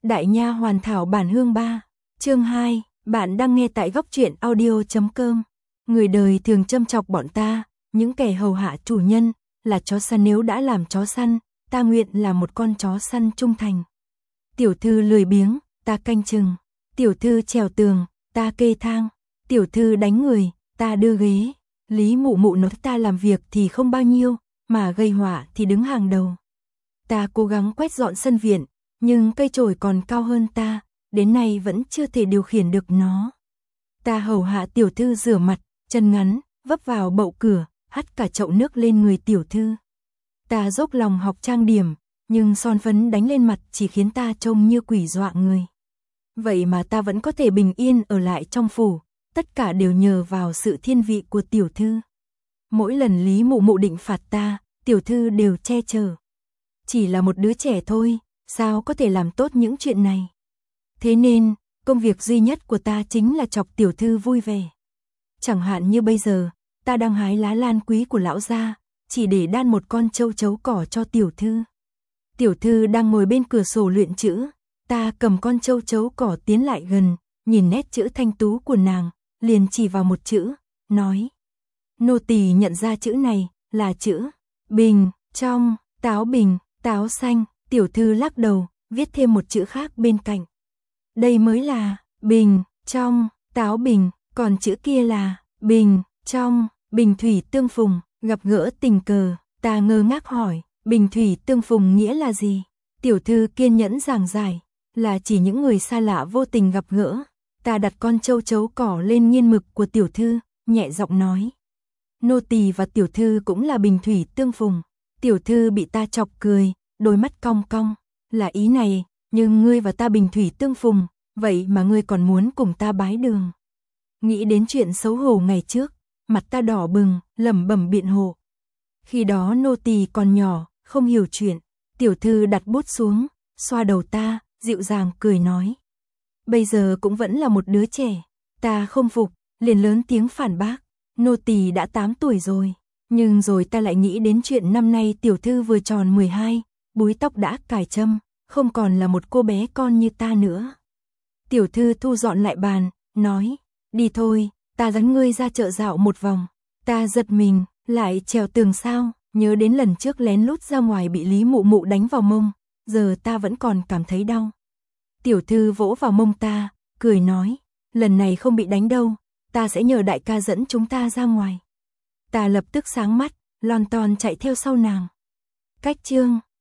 Đại nha hoàn thảo bản hương 3, chương 2, bạn đang nghe tại góc truyện audio.com. Người đời thường châm chọc bọn ta, những kẻ hầu hạ chủ nhân, là chó săn. Nếu đã làm chó săn, ta nguyện là một con chó săn trung thành. Tiểu thư lười biếng, ta canh chừng. Tiểu thư trèo tường, ta kê thang. Tiểu thư đánh người, ta đưa ghế. Lý mụ mụ nói ta làm việc thì không bao nhiêu, mà gây họa thì đứng hàng đầu. Ta cố gắng quét dọn sân viện, nhưng cây chổi còn cao hơn ta, đến nay vẫn chưa thể điều khiển được nó. Ta hầu hạ tiểu thư rửa mặt, chân ngắn, vấp vào bậu cửa, hắt cả chậu nước lên người tiểu thư. Ta dốc lòng học trang điểm, nhưng son phấn đánh lên mặt chỉ khiến ta trông như quỷ dọa người. Vậy mà ta vẫn có thể bình yên ở lại trong phủ, tất cả đều nhờ vào sự thiên vị của tiểu thư. Mỗi lần Lý mụ mụ định phạt ta, tiểu thư đều che chở. Chỉ là một đứa trẻ thôi, sao có thể làm tốt những chuyện này? Thế nên, công việc duy nhất của ta chính là chọc tiểu thư vui vẻ. Chẳng hạn như bây giờ, ta đang hái lá lan quý của lão gia, chỉ để đan một con châu chấu cỏ cho tiểu thư. Tiểu thư đang ngồi bên cửa sổ luyện chữ, ta cầm con châu chấu cỏ tiến lại gần, nhìn nét chữ thanh tú của nàng, liền chỉ vào một chữ, nói. Nô tỳ nhận ra chữ này, là chữ bình, trong, táo bình, táo xanh. Tiểu thư lắc đầu, viết thêm một chữ khác bên cạnh. Đây mới là bình, trong, táo bình, còn chữ kia là bình, trong, bình thủy tương phùng, gặp gỡ tình cờ. Ta ngơ ngác hỏi, bình thủy tương phùng nghĩa là gì? Tiểu thư kiên nhẫn giảng giải, là chỉ những người xa lạ vô tình gặp gỡ. Ta đặt con châu chấu cỏ lên nghiên mực của tiểu thư, nhẹ giọng nói. Nô tỳ và tiểu thư cũng là bình thủy tương phùng. Tiểu thư bị ta chọc cười, đôi mắt cong cong, là ý này, nhưng ngươi và ta bình thủy tương phùng, vậy mà ngươi còn muốn cùng ta bái đường. Nghĩ đến chuyện xấu hổ ngày trước, mặt ta đỏ bừng, lẩm bẩm biện hộ. Khi đó nô tỳ còn nhỏ, không hiểu chuyện. Tiểu thư đặt bút xuống, xoa đầu ta, dịu dàng cười nói. Bây giờ cũng vẫn là một đứa trẻ. Ta không phục, liền lớn tiếng phản bác. Nô tỳ đã 8 tuổi rồi. Nhưng rồi ta lại nghĩ đến chuyện năm nay tiểu thư vừa tròn 12, búi tóc đã cài trâm, không còn là một cô bé con như ta nữa. Tiểu thư thu dọn lại bàn, nói, đi thôi, ta dẫn ngươi ra chợ dạo một vòng. Ta giật mình, lại trèo tường sao, nhớ đến lần trước lén lút ra ngoài bị Lý mụ mụ đánh vào mông, giờ ta vẫn còn cảm thấy đau. Tiểu thư vỗ vào mông ta, cười nói, lần này không bị đánh đâu, ta sẽ nhờ đại ca dẫn chúng ta ra ngoài. Ta lập tức sáng mắt, lon ton chạy theo sau nàng. Cách chương